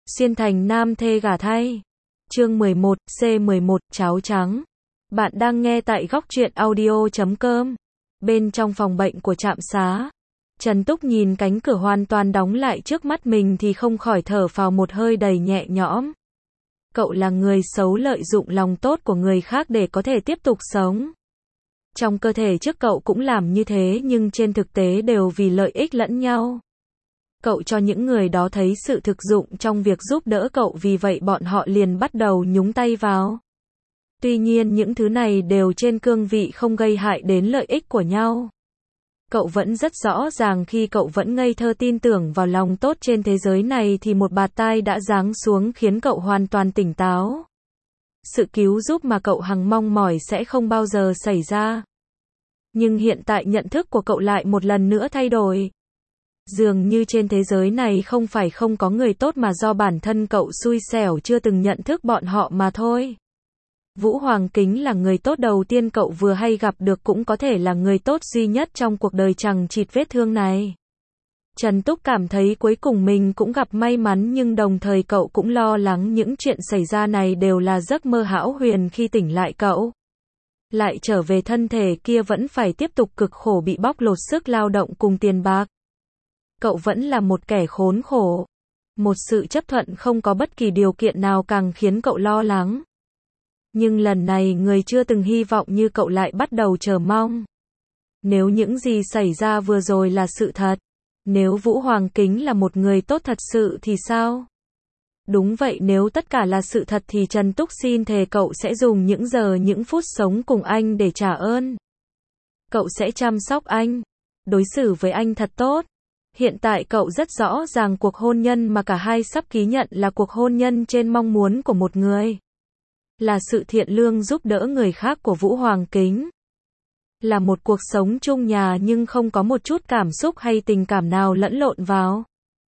Xuyên thành nam thê gả thay. Chương 11, C11, cháo trắng. Bạn đang nghe tại góc truyện audio.com. Bên trong phòng bệnh của trạm xá, Trần Túc nhìn cánh cửa hoàn toàn đóng lại trước mắt mình thì không khỏi thở phào một hơi đầy nhẹ nhõm. Cậu là người xấu lợi dụng lòng tốt của người khác để có thể tiếp tục sống. Trong cơ thể trước cậu cũng làm như thế nhưng trên thực tế đều vì lợi ích lẫn nhau. Cậu cho những người đó thấy sự thực dụng trong việc giúp đỡ cậu, vì vậy bọn họ liền bắt đầu nhúng tay vào. Tuy nhiên những thứ này đều trên cương vị không gây hại đến lợi ích của nhau. Cậu vẫn rất rõ ràng khi cậu vẫn ngây thơ tin tưởng vào lòng tốt trên thế giới này thì một bạt tai đã giáng xuống khiến cậu hoàn toàn tỉnh táo. Sự cứu giúp mà cậu hằng mong mỏi sẽ không bao giờ xảy ra. Nhưng hiện tại nhận thức của cậu lại một lần nữa thay đổi. Dường như trên thế giới này không phải không có người tốt mà do bản thân cậu xui xẻo chưa từng nhận thức bọn họ mà thôi. Vũ Hoàng Kính là người tốt đầu tiên cậu vừa hay gặp được, cũng có thể là người tốt duy nhất trong cuộc đời chằng chịt vết thương này. Trần Túc cảm thấy cuối cùng mình cũng gặp may mắn, nhưng đồng thời cậu cũng lo lắng những chuyện xảy ra này đều là giấc mơ hão huyền. Khi tỉnh lại cậu lại trở về thân thể kia vẫn phải tiếp tục cực khổ bị bóc lột sức lao động cùng tiền bạc. Cậu vẫn là một kẻ khốn khổ. Một sự chấp thuận không có bất kỳ điều kiện nào càng khiến cậu lo lắng. Nhưng lần này người chưa từng hy vọng như cậu lại bắt đầu chờ mong. Nếu những gì xảy ra vừa rồi là sự thật, nếu Vũ Hoàng Kính là một người tốt thật sự thì sao? Đúng vậy, nếu tất cả là sự thật thì Trần Túc xin thề cậu sẽ dùng những giờ những phút sống cùng anh để trả ơn. Cậu sẽ chăm sóc anh, đối xử với anh thật tốt. Hiện tại cậu rất rõ ràng cuộc hôn nhân mà cả hai sắp ký nhận là cuộc hôn nhân trên mong muốn của một người. Là sự thiện lương giúp đỡ người khác của Vũ Hoàng Kính. Là một cuộc sống chung nhà nhưng không có một chút cảm xúc hay tình cảm nào lẫn lộn vào.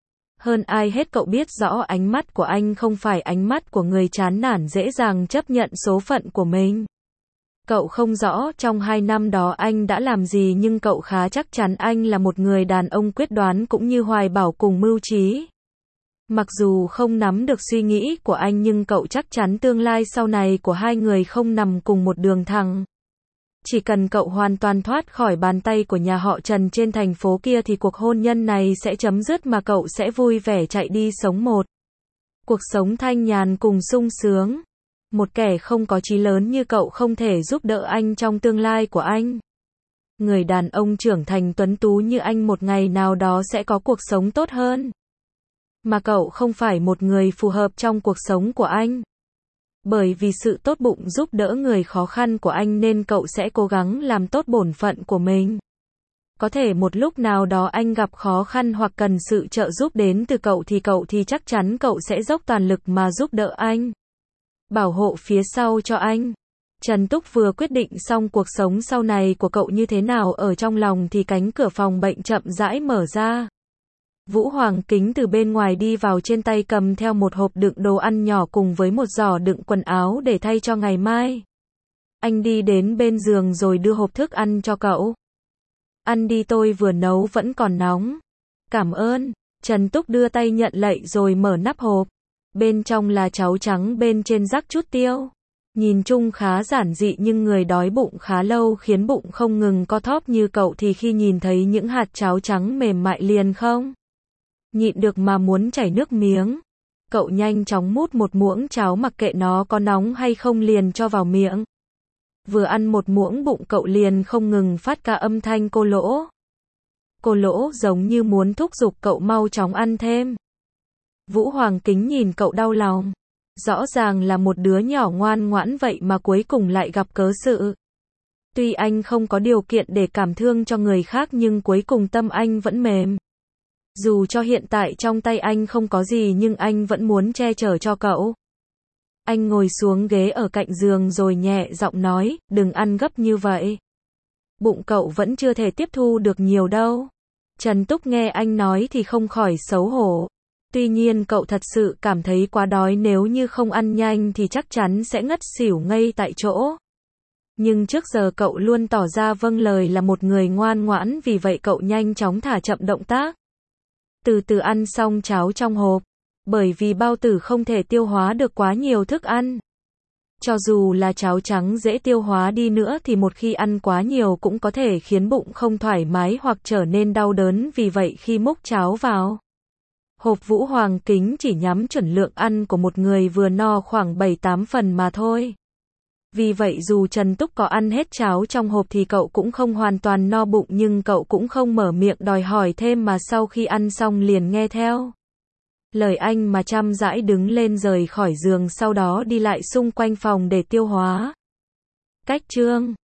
Hơn ai hết cậu biết rõ ánh mắt của anh không phải ánh mắt của người chán nản dễ dàng chấp nhận số phận của mình. Cậu không rõ trong 2 năm đó anh đã làm gì, nhưng cậu khá chắc chắn anh là một người đàn ông quyết đoán cũng như hoài bão cùng mưu trí. Mặc dù không nắm được suy nghĩ của anh nhưng cậu chắc chắn tương lai sau này của hai người không nằm cùng một đường thẳng. Chỉ cần cậu hoàn toàn thoát khỏi bàn tay của nhà họ Trần trên thành phố kia thì cuộc hôn nhân này sẽ chấm dứt mà cậu sẽ vui vẻ chạy đi sống một cuộc sống thanh nhàn cùng sung sướng. Một kẻ không có chí lớn như cậu không thể giúp đỡ anh trong tương lai của anh. Người đàn ông trưởng thành tuấn tú như anh một ngày nào đó sẽ có cuộc sống tốt hơn. Mà cậu không phải một người phù hợp trong cuộc sống của anh. Bởi vì sự tốt bụng giúp đỡ người khó khăn của anh nên cậu sẽ cố gắng làm tốt bổn phận của mình. Có thể một lúc nào đó anh gặp khó khăn hoặc cần sự trợ giúp đến từ cậu thì chắc chắn cậu sẽ dốc toàn lực mà giúp đỡ anh. Bảo hộ phía sau cho anh. Trần Túc vừa quyết định xong cuộc sống sau này của cậu như thế nào ở trong lòng thì cánh cửa phòng bệnh chậm rãi mở ra. Vũ Hoàng Kính từ bên ngoài đi vào, trên tay cầm theo một hộp đựng đồ ăn nhỏ cùng với một giỏ đựng quần áo để thay cho ngày mai. Anh đi đến bên giường rồi đưa hộp thức ăn cho cậu. Ăn đi, tôi vừa nấu vẫn còn nóng. Cảm ơn. Trần Túc đưa tay nhận lạy rồi mở nắp hộp. Bên trong là cháo trắng, bên trên rắc chút tiêu. Nhìn chung khá giản dị nhưng người đói bụng khá lâu khiến bụng không ngừng co thóp như cậu thì khi nhìn thấy những hạt cháo trắng mềm mại liền không nhịn được mà muốn chảy nước miếng. Cậu nhanh chóng mút một muỗng cháo, mặc kệ nó có nóng hay không liền cho vào miệng. Vừa ăn một muỗng bụng cậu liền không ngừng phát ra âm thanh cô lỗ. Cô lỗ giống như muốn thúc giục cậu mau chóng ăn thêm. Vũ Hoàng Kính nhìn cậu đau lòng. Rõ ràng là một đứa nhỏ ngoan ngoãn vậy mà cuối cùng lại gặp cớ sự. Tuy anh không có điều kiện để cảm thương cho người khác nhưng cuối cùng tâm anh vẫn mềm. Dù cho hiện tại trong tay anh không có gì nhưng anh vẫn muốn che chở cho cậu. Anh ngồi xuống ghế ở cạnh giường rồi nhẹ giọng nói, đừng ăn gấp như vậy. Bụng cậu vẫn chưa thể tiếp thu được nhiều đâu. Trần Túc nghe anh nói thì không khỏi xấu hổ. Tuy nhiên cậu thật sự cảm thấy quá đói, nếu như không ăn nhanh thì chắc chắn sẽ ngất xỉu ngay tại chỗ. Nhưng trước giờ cậu luôn tỏ ra vâng lời, là một người ngoan ngoãn, vì vậy cậu nhanh chóng thả chậm động tác. Từ từ ăn xong cháo trong hộp. Bởi vì bao tử không thể tiêu hóa được quá nhiều thức ăn. Cho dù là cháo trắng dễ tiêu hóa đi nữa thì một khi ăn quá nhiều cũng có thể khiến bụng không thoải mái hoặc trở nên đau đớn, vì vậy khi múc cháo vào hộp Vũ Hoàng Kính chỉ nhắm chuẩn lượng ăn của một người vừa no khoảng 7-8 phần mà thôi. Vì vậy dù Trần Túc có ăn hết cháo trong hộp thì cậu cũng không hoàn toàn no bụng, nhưng cậu cũng không mở miệng đòi hỏi thêm mà sau khi ăn xong liền nghe theo lời anh mà chăm rãi đứng lên rời khỏi giường, sau đó đi lại xung quanh phòng để tiêu hóa. Cách chương